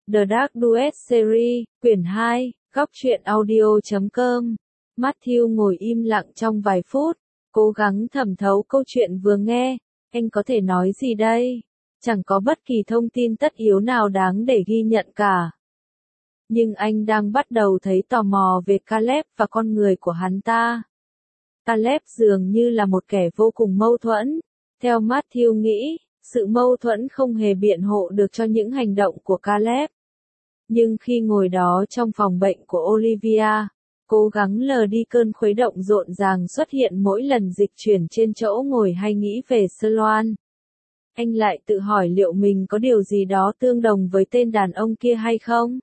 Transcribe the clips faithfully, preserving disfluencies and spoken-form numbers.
The Dark Duet Series, quyển hai, góc truyện audio chấm com. Matthew ngồi im lặng trong vài phút, cố gắng thẩm thấu câu chuyện vừa nghe. Anh có thể nói gì đây? Chẳng có bất kỳ thông tin tất yếu nào đáng để ghi nhận cả. Nhưng anh đang bắt đầu thấy tò mò về Caleb và con người của hắn ta. Caleb dường như là một kẻ vô cùng mâu thuẫn. Theo Matthew nghĩ, sự mâu thuẫn không hề biện hộ được cho những hành động của Caleb. Nhưng khi ngồi đó trong phòng bệnh của Olivia, cố gắng lờ đi cơn khuấy động rộn ràng xuất hiện mỗi lần dịch chuyển trên chỗ ngồi hay nghĩ về Sloan, anh lại tự hỏi liệu mình có điều gì đó tương đồng với tên đàn ông kia hay không?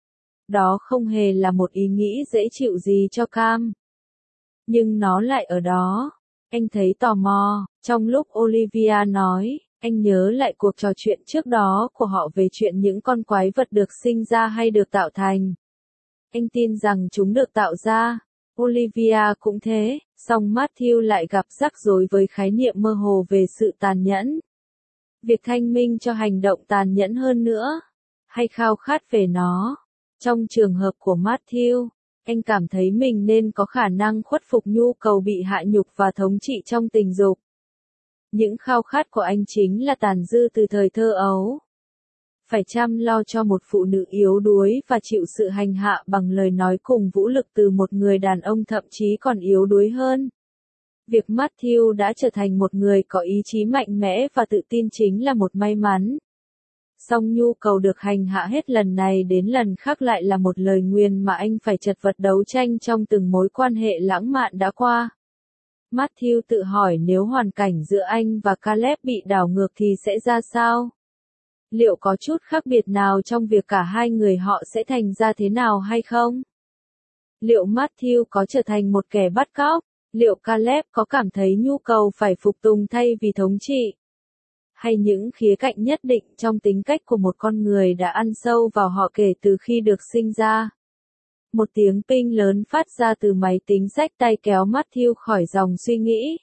Đó không hề là một ý nghĩ dễ chịu gì cho Cam. Nhưng nó lại ở đó. Anh thấy tò mò, trong lúc Olivia nói, anh nhớ lại cuộc trò chuyện trước đó của họ về chuyện những con quái vật được sinh ra hay được tạo thành. Anh tin rằng chúng được tạo ra. Olivia cũng thế, song Matthew lại gặp rắc rối với khái niệm mơ hồ về sự tàn nhẫn. Việc thanh minh cho hành động tàn nhẫn hơn nữa, hay khao khát về nó. Trong trường hợp của Matthew, anh cảm thấy mình nên có khả năng khuất phục nhu cầu bị hạ nhục và thống trị trong tình dục. Những khao khát của anh chính là tàn dư từ thời thơ ấu. Phải chăm lo cho một phụ nữ yếu đuối và chịu sự hành hạ bằng lời nói cùng vũ lực từ một người đàn ông thậm chí còn yếu đuối hơn. Việc Matthew đã trở thành một người có ý chí mạnh mẽ và tự tin chính là một may mắn. Song nhu cầu được hành hạ hết lần này đến lần khác lại là một lời nguyền mà anh phải chật vật đấu tranh trong từng mối quan hệ lãng mạn đã qua. Matthew tự hỏi nếu hoàn cảnh giữa anh và Caleb bị đảo ngược thì sẽ ra sao? Liệu có chút khác biệt nào trong việc cả hai người họ sẽ thành ra thế nào hay không? Liệu Matthew có trở thành một kẻ bắt cóc? Liệu Caleb có cảm thấy nhu cầu phải phục tùng thay vì thống trị? Hay những khía cạnh nhất định trong tính cách của một con người đã ăn sâu vào họ kể từ khi được sinh ra? Một tiếng ping lớn phát ra từ máy tính xách tay kéo Matthew khỏi dòng suy nghĩ.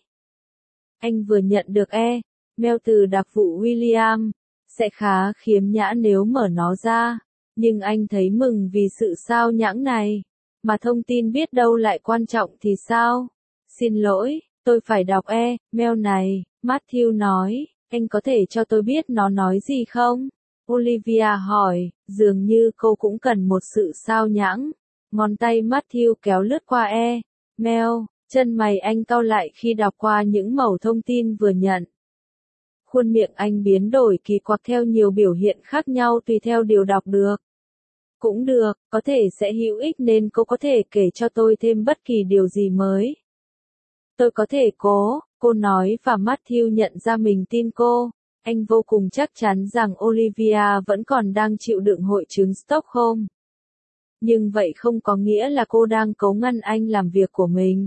Anh vừa nhận được e-mail từ đặc vụ William, sẽ khá khiếm nhã nếu mở nó ra, nhưng anh thấy mừng vì sự sao nhãng này, mà thông tin biết đâu lại quan trọng thì sao? Xin lỗi, tôi phải đọc e-mail này, Matthew nói, anh có thể cho tôi biết nó nói gì không? Olivia hỏi, dường như cô cũng cần một sự sao nhãng. Ngón tay Matthew kéo lướt qua e-mail, chân mày anh cau lại khi đọc qua những mẩu thông tin vừa nhận. Khuôn miệng anh biến đổi kỳ quặc theo nhiều biểu hiện khác nhau tùy theo điều đọc được. Cũng được, có thể sẽ hữu ích nên cô có thể kể cho tôi thêm bất kỳ điều gì mới. Tôi có thể cố, cô nói và Matthew nhận ra mình tin cô. Anh vô cùng chắc chắn rằng Olivia vẫn còn đang chịu đựng hội chứng Stockholm. Nhưng vậy không có nghĩa là cô đang cấu ngăn anh làm việc của mình.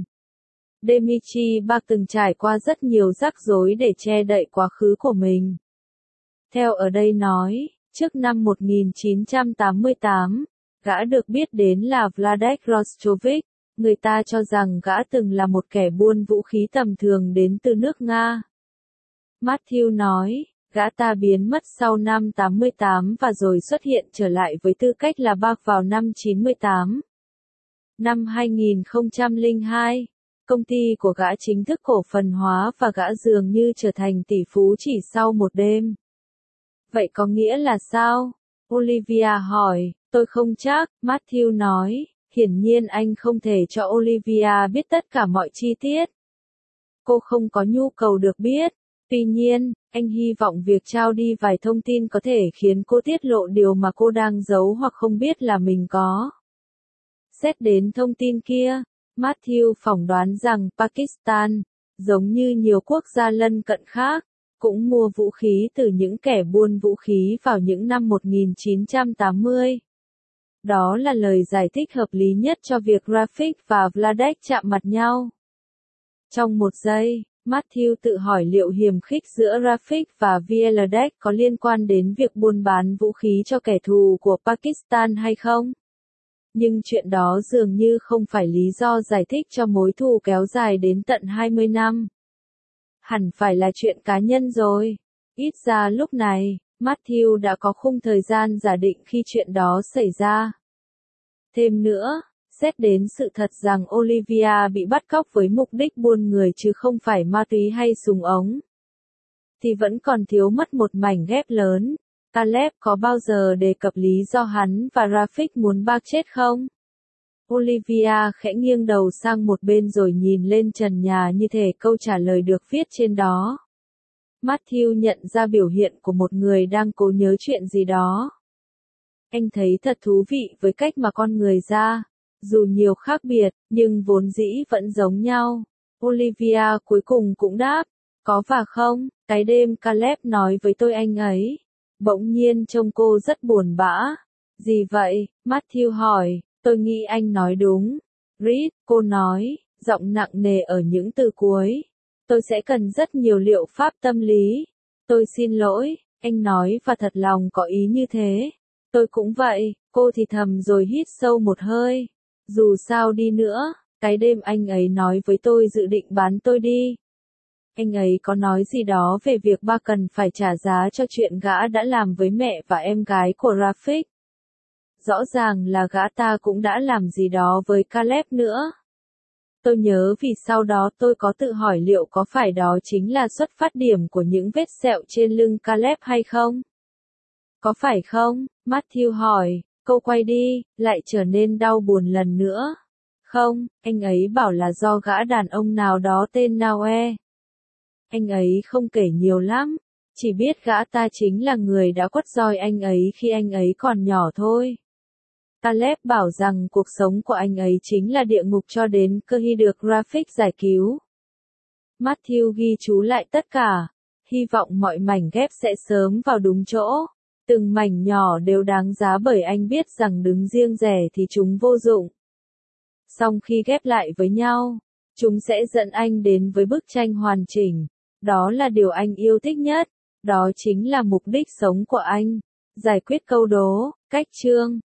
Dmitry Bak từng trải qua rất nhiều rắc rối để che đậy quá khứ của mình. Theo ở đây nói, trước năm một nghìn chín trăm tám mươi tám, gã được biết đến là Vladek Rostrovic, người ta cho rằng gã từng là một kẻ buôn vũ khí tầm thường đến từ nước Nga. Matthew nói, gã ta biến mất sau năm tám mươi tám và rồi xuất hiện trở lại với tư cách là Bak vào năm chín mươi tám. Năm hai nghìn không trăm lẻ hai, công ty của gã chính thức cổ phần hóa và gã dường như trở thành tỷ phú chỉ sau một đêm. Vậy có nghĩa là sao? Olivia hỏi, tôi không chắc, Matthew nói, hiển nhiên anh không thể cho Olivia biết tất cả mọi chi tiết. Cô không có nhu cầu được biết. Tuy nhiên, anh hy vọng việc trao đi vài thông tin có thể khiến cô tiết lộ điều mà cô đang giấu hoặc không biết là mình có. Xét đến thông tin kia, Matthew phỏng đoán rằng Pakistan, giống như nhiều quốc gia lân cận khác, cũng mua vũ khí từ những kẻ buôn vũ khí vào những năm một nghìn chín trăm tám mươi. Đó là lời giải thích hợp lý nhất cho việc Rafik và Vladek chạm mặt nhau. Trong một giây, Matthew tự hỏi liệu hiềm khích giữa Rafik và Vladek có liên quan đến việc buôn bán vũ khí cho kẻ thù của Pakistan hay không? Nhưng chuyện đó dường như không phải lý do giải thích cho mối thù kéo dài đến tận hai mươi năm. Hẳn phải là chuyện cá nhân rồi. Ít ra lúc này, Matthew đã có khung thời gian giả định khi chuyện đó xảy ra. Thêm nữa, xét đến sự thật rằng Olivia bị bắt cóc với mục đích buôn người chứ không phải ma túy hay súng ống, thì vẫn còn thiếu mất một mảnh ghép lớn. Caleb có bao giờ đề cập lý do hắn và Rafik muốn bác chết không? Olivia khẽ nghiêng đầu sang một bên rồi nhìn lên trần nhà như thể câu trả lời được viết trên đó. Matthew nhận ra biểu hiện của một người đang cố nhớ chuyện gì đó. Anh thấy thật thú vị với cách mà con người ra, dù nhiều khác biệt, nhưng vốn dĩ vẫn giống nhau. Olivia cuối cùng cũng đáp, có và không, cái đêm Caleb nói với tôi anh ấy. Bỗng nhiên trông cô rất buồn bã. Gì vậy? Matthew hỏi, tôi nghĩ anh nói đúng. Reed, cô nói, giọng nặng nề ở những từ cuối. Tôi sẽ cần rất nhiều liệu pháp tâm lý. Tôi xin lỗi, anh nói và thật lòng có ý như thế. Tôi cũng vậy, cô thì thầm rồi hít sâu một hơi. Dù sao đi nữa, cái đêm anh ấy nói với tôi dự định bán tôi đi. Anh ấy có nói gì đó về việc ba cần phải trả giá cho chuyện gã đã làm với mẹ và em gái của Rafik. Rõ ràng là gã ta cũng đã làm gì đó với Caleb nữa. Tôi nhớ vì sau đó tôi có tự hỏi liệu có phải đó chính là xuất phát điểm của những vết sẹo trên lưng Caleb hay không? Có phải không? Matthew hỏi, câu quay đi, lại trở nên đau buồn lần nữa. Không, anh ấy bảo là do gã đàn ông nào đó tên Noe. Anh ấy không kể nhiều lắm, chỉ biết gã ta chính là người đã quất roi anh ấy khi anh ấy còn nhỏ thôi. Caleb bảo rằng cuộc sống của anh ấy chính là địa ngục cho đến khi được Rafik giải cứu. Matthew ghi chú lại tất cả, hy vọng mọi mảnh ghép sẽ sớm vào đúng chỗ. Từng mảnh nhỏ đều đáng giá bởi anh biết rằng đứng riêng rẽ thì chúng vô dụng. Song khi ghép lại với nhau, chúng sẽ dẫn anh đến với bức tranh hoàn chỉnh. Đó là điều anh yêu thích nhất. Đó chính là mục đích sống của anh. Giải quyết câu đố, cách chương.